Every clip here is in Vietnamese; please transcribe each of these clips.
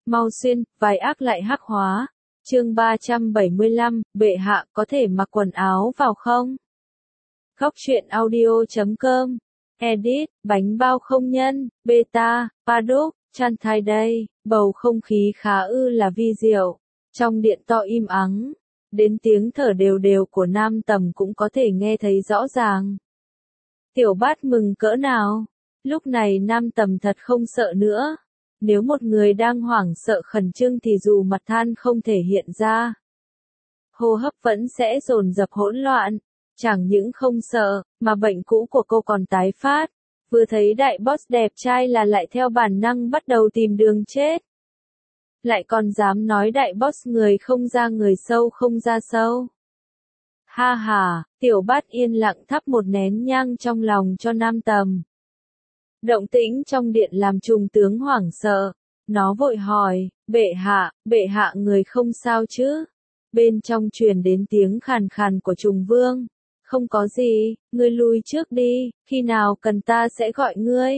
Mau xuyên, vài ác lại hắc hóa. Chương 375, bệ hạ có thể mặc quần áo vào không? Góc truyện audio.com. Edit, bánh bao không nhân, beta, paddock, chăn thai đây. Bầu không khí khá là vi diệu. Trong điện to im ắng. Đến tiếng thở đều đều của Nam Tầm cũng có thể nghe thấy rõ ràng. Tiểu Bát mừng cỡ nào? Lúc này Nam Tầm thật không sợ nữa. Nếu một người đang hoảng sợ khẩn trương thì dù mặt than không thể hiện ra, hô hấp vẫn sẽ dồn dập hỗn loạn. Chẳng những không sợ, mà bệnh cũ của cô còn tái phát. Vừa thấy đại boss đẹp trai là lại theo bản năng bắt đầu tìm đường chết. Lại còn dám nói đại boss người không ra người sâu không ra sâu. Ha ha, Tiểu Bát yên lặng thắp một nén nhang trong lòng cho Nam Tầm. Động tĩnh trong điện làm trùng tướng hoảng sợ. Nó vội hỏi, bệ hạ người không sao chứ? Bên trong truyền đến tiếng khàn khàn của trùng vương. Không có gì, ngươi lui trước đi, khi nào cần ta sẽ gọi ngươi.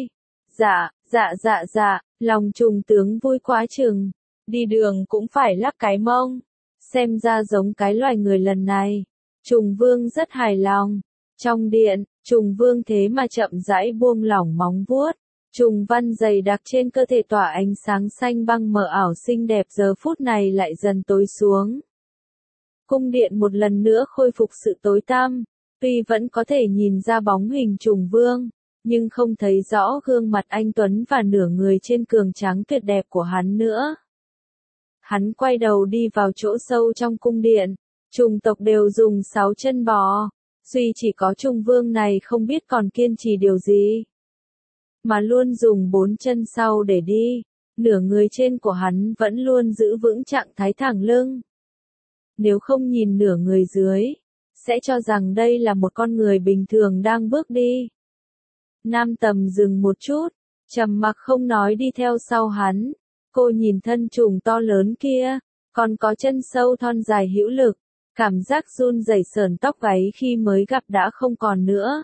Dạ, lòng trùng tướng vui quá chừng. Đi đường cũng phải lắc cái mông. Xem ra giống cái loài người lần này. Trùng vương rất hài lòng. Trong điện, trùng vương thế mà chậm rãi buông lỏng móng vuốt. Trùng văn dày đặc trên cơ thể tỏa ánh sáng xanh băng mờ ảo xinh đẹp giờ phút này lại dần tối xuống. Cung điện một lần nữa khôi phục sự tối tăm. Tuy vẫn có thể nhìn ra bóng hình trùng vương, nhưng không thấy rõ gương mặt anh tuấn và nửa người trên cường tráng tuyệt đẹp của hắn nữa. Hắn quay đầu đi vào chỗ sâu trong cung điện. Trùng tộc đều dùng 6 chân bò. Duy chỉ có trùng vương này không biết còn kiên trì điều gì, mà luôn dùng 4 chân sau để đi. Nửa người trên của hắn vẫn luôn giữ vững trạng thái thẳng lưng. Nếu không nhìn nửa người dưới, sẽ cho rằng đây là một con người bình thường đang bước đi. Nam Tầm dừng một chút, trầm mặc không nói đi theo sau hắn. Cô nhìn thân trùng to lớn kia, còn có chân sâu thon dài hữu lực. Cảm giác run rẩy sởn tóc gáy khi mới gặp đã không còn nữa.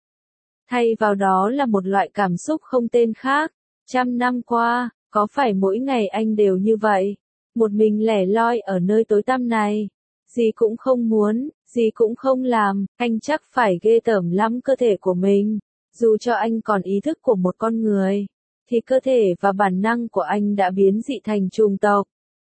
Thay vào đó là một loại cảm xúc không tên khác. 100 năm qua, có phải mỗi ngày anh đều như vậy? Một mình lẻ loi ở nơi tối tăm này. Gì cũng không muốn, gì cũng không làm, anh chắc phải ghê tởm lắm cơ thể của mình. Dù cho anh còn ý thức của một con người, thì cơ thể và bản năng của anh đã biến dị thành trùng tộc.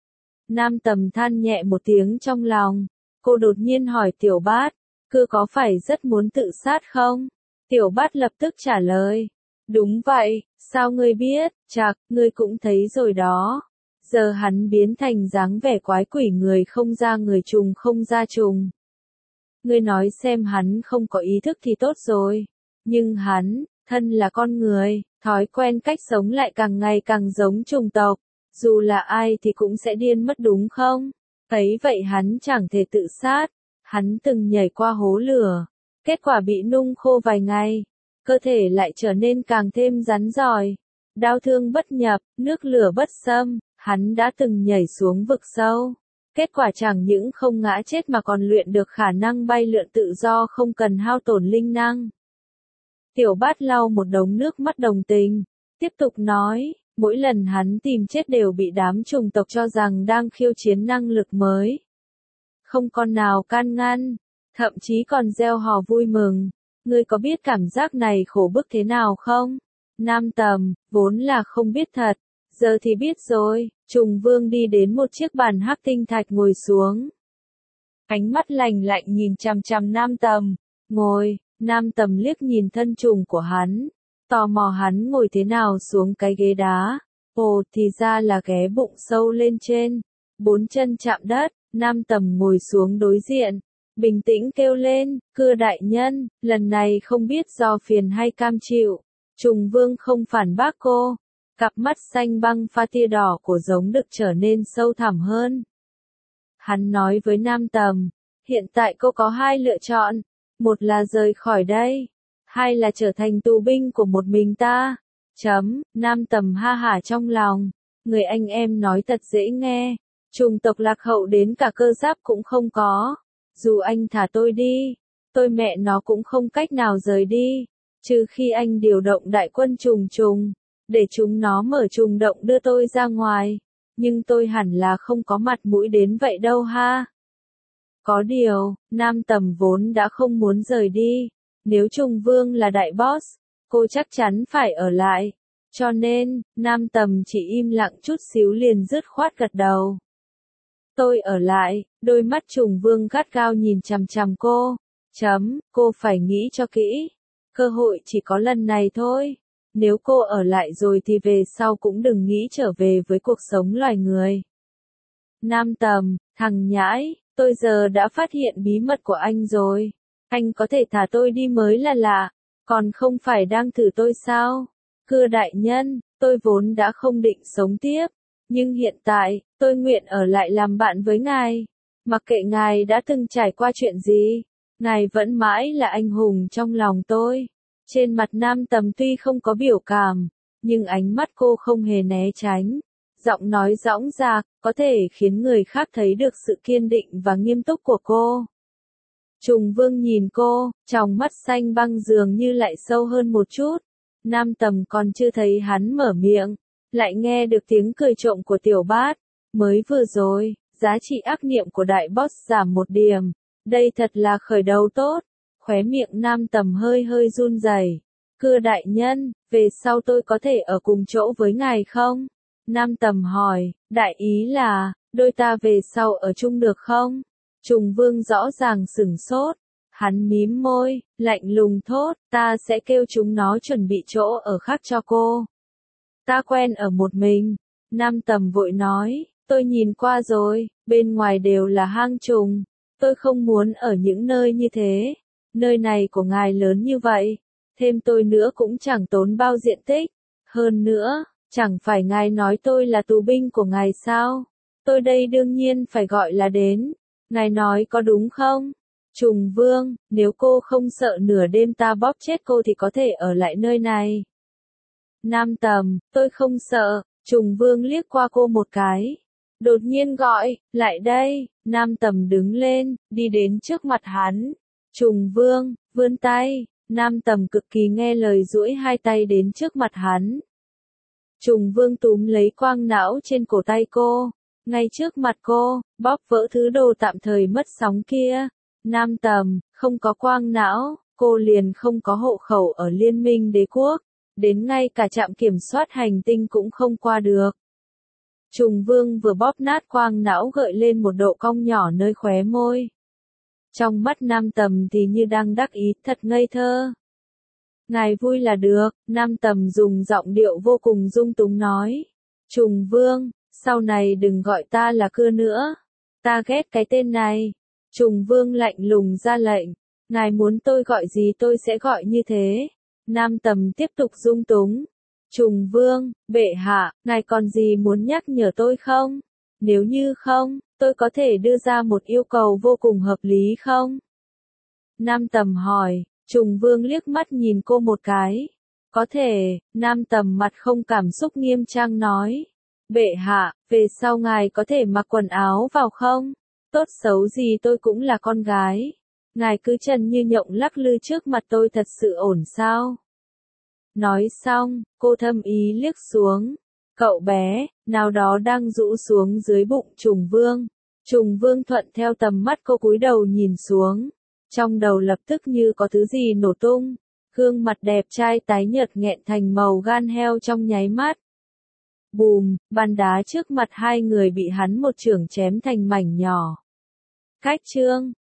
Nam Tầm than nhẹ một tiếng trong lòng. Cô đột nhiên hỏi Tiểu Bát, cứ có phải rất muốn tự sát không? Tiểu Bát lập tức trả lời, đúng vậy, sao ngươi biết, chạc, ngươi cũng thấy rồi đó. Giờ hắn biến thành dáng vẻ quái quỷ người không ra người trùng không ra trùng. Ngươi nói xem hắn không có ý thức thì tốt rồi. Nhưng hắn, thân là con người, thói quen cách sống lại càng ngày càng giống trùng tộc. Dù là ai thì cũng sẽ điên mất đúng không? Ấy vậy hắn chẳng thể tự sát. Hắn từng nhảy qua hố lửa. Kết quả bị nung khô vài ngày. Cơ thể lại trở nên càng thêm rắn rỏi. Đau thương bất nhập, nước lửa bất xâm. Hắn đã từng nhảy xuống vực sâu. Kết quả chẳng những không ngã chết mà còn luyện được khả năng bay lượn tự do không cần hao tổn linh năng. Tiểu Bát lau một đống nước mắt đồng tình. Tiếp tục nói, mỗi lần hắn tìm chết đều bị đám trùng tộc cho rằng đang khiêu chiến năng lực mới. Không con nào can ngăn, thậm chí còn reo hò vui mừng. Ngươi có biết cảm giác này khổ bức thế nào không? Nam Tầm, vốn là không biết thật. Giờ thì biết rồi. Trùng vương đi đến một chiếc bàn hắc tinh thạch ngồi xuống. Ánh mắt lạnh lạnh nhìn chằm chằm Nam Tầm. Ngồi, Nam Tầm liếc nhìn thân trùng của hắn. Tò mò hắn ngồi thế nào xuống cái ghế đá. Ồ, thì ra là ghé bụng sâu lên trên. 4 chân chạm đất, Nam Tầm ngồi xuống đối diện. Bình tĩnh kêu lên, cưa đại nhân, lần này không biết do phiền hay cam chịu. Trùng vương không phản bác cô. Cặp mắt xanh băng pha tia đỏ của giống đực trở nên sâu thẳm hơn. Hắn nói với Nam Tầm, hiện tại cô có 2 lựa chọn. Một là rời khỏi đây. 2 là trở thành tù binh của một mình ta. Nam Tầm ha hả trong lòng. Người anh em nói thật dễ nghe. Trùng tộc lạc hậu đến cả cơ giáp cũng không có. Dù anh thả tôi đi, tôi mẹ nó cũng không cách nào rời đi. Trừ khi anh điều động đại quân trùng trùng, để chúng nó mở trùng động đưa tôi ra ngoài. nhưng tôi hẳn là không có mặt mũi đến vậy đâu ha. Có điều, Nam Tầm vốn đã không muốn rời đi. Nếu Trùng Vương là đại boss, cô chắc chắn phải ở lại. Cho nên, Nam Tầm chỉ im lặng chút xíu liền dứt khoát gật đầu. Tôi ở lại, đôi mắt Trùng Vương gắt gao nhìn chằm chằm cô. Cô phải nghĩ cho kỹ. Cơ hội chỉ có lần này thôi. Nếu cô ở lại rồi thì về sau cũng đừng nghĩ trở về với cuộc sống loài người. Nam Tầm, thằng nhãi, tôi giờ đã phát hiện bí mật của anh rồi. Anh có thể thả tôi đi mới là lạ, còn không phải đang thử tôi sao? Cưa đại nhân, tôi vốn đã không định sống tiếp, nhưng hiện tại, tôi nguyện ở lại làm bạn với ngài. Mặc kệ ngài đã từng trải qua chuyện gì, ngài vẫn mãi là anh hùng trong lòng tôi. Trên mặt Nam Tầm tuy không có biểu cảm, nhưng ánh mắt cô không hề né tránh. Giọng nói dõng dạc, có thể khiến người khác thấy được sự kiên định và nghiêm túc của cô. Trùng Vương nhìn cô, tròng mắt xanh băng dường như lại sâu hơn một chút. Nam Tầm còn chưa thấy hắn mở miệng, lại nghe được tiếng cười trộm của Tiểu Bát. Mới vừa rồi, giá trị ác niệm của đại boss giảm 1 điểm. Đây thật là khởi đầu tốt. Khóe miệng Nam Tầm hơi hơi run rẩy. Cưa đại nhân, về sau tôi có thể ở cùng chỗ với ngài không? Nam Tầm hỏi, đại ý là, đôi ta về sau ở chung được không? Trùng Vương rõ ràng sửng sốt. Hắn mím môi, lạnh lùng thốt, ta sẽ kêu chúng nó chuẩn bị chỗ ở khác cho cô. Ta quen ở một mình. Nam Tầm vội nói, tôi nhìn qua rồi, bên ngoài đều là hang trùng. Tôi không muốn ở những nơi như thế. Nơi này của ngài lớn như vậy, thêm tôi nữa cũng chẳng tốn bao diện tích. Hơn nữa, chẳng phải ngài nói tôi là tù binh của ngài sao? Tôi đây đương nhiên phải gọi là đến. Ngài nói có đúng không? Trùng Vương, nếu cô không sợ nửa đêm ta bóp chết cô thì có thể ở lại nơi này. Nam Tầm, tôi không sợ. Trùng Vương liếc qua cô một cái. Đột nhiên gọi, lại đây. Nam Tầm đứng lên, đi đến trước mặt hắn. Trùng Vương, vươn tay. Nam Tầm cực kỳ nghe lời duỗi hai tay đến trước mặt hắn. Trùng Vương túm lấy quang não trên cổ tay cô. Ngay trước mặt cô, bóp vỡ thứ đồ tạm thời mất sóng kia. Nam Tầm, không có quang não, cô liền không có hộ khẩu ở Liên minh Đế quốc. Đến ngay cả trạm kiểm soát hành tinh cũng không qua được. Trùng Vương vừa bóp nát quang não gợi lên một độ cong nhỏ nơi khóe môi. Trong mắt Nam Tầm thì như đang đắc ý, thật ngây thơ. Ngài vui là được, Nam Tầm dùng giọng điệu vô cùng dung túng nói. Trùng Vương, sau này đừng gọi ta là Cưa nữa. Ta ghét cái tên này. Trùng Vương lạnh lùng ra lệnh. Ngài muốn tôi gọi gì tôi sẽ gọi như thế. Nam Tầm tiếp tục dung túng. Trùng Vương, bệ hạ, ngài còn gì muốn nhắc nhở tôi không? Nếu như không, tôi có thể đưa ra một yêu cầu vô cùng hợp lý không? Nam Tầm hỏi. Trùng Vương liếc mắt nhìn cô một cái. Có thể, Nam Tầm mặt không cảm xúc nghiêm trang nói. Bệ hạ, về sau ngài có thể mặc quần áo vào không? Tốt xấu gì tôi cũng là con gái. Ngài cứ trần như nhộng lắc lư trước mặt tôi thật sự ổn sao? Nói xong, cô thâm ý liếc xuống. Cậu bé, nào đó đang rũ xuống dưới bụng Trùng Vương. Trùng Vương thuận theo tầm mắt cô cúi đầu nhìn xuống. Trong đầu lập tức như có thứ gì nổ tung. Gương mặt đẹp trai tái nhợt nghẹn thành màu gan heo trong nháy mắt. Bùm, bàn đá trước mặt hai người bị hắn một chưởng chém thành mảnh nhỏ. Cách chương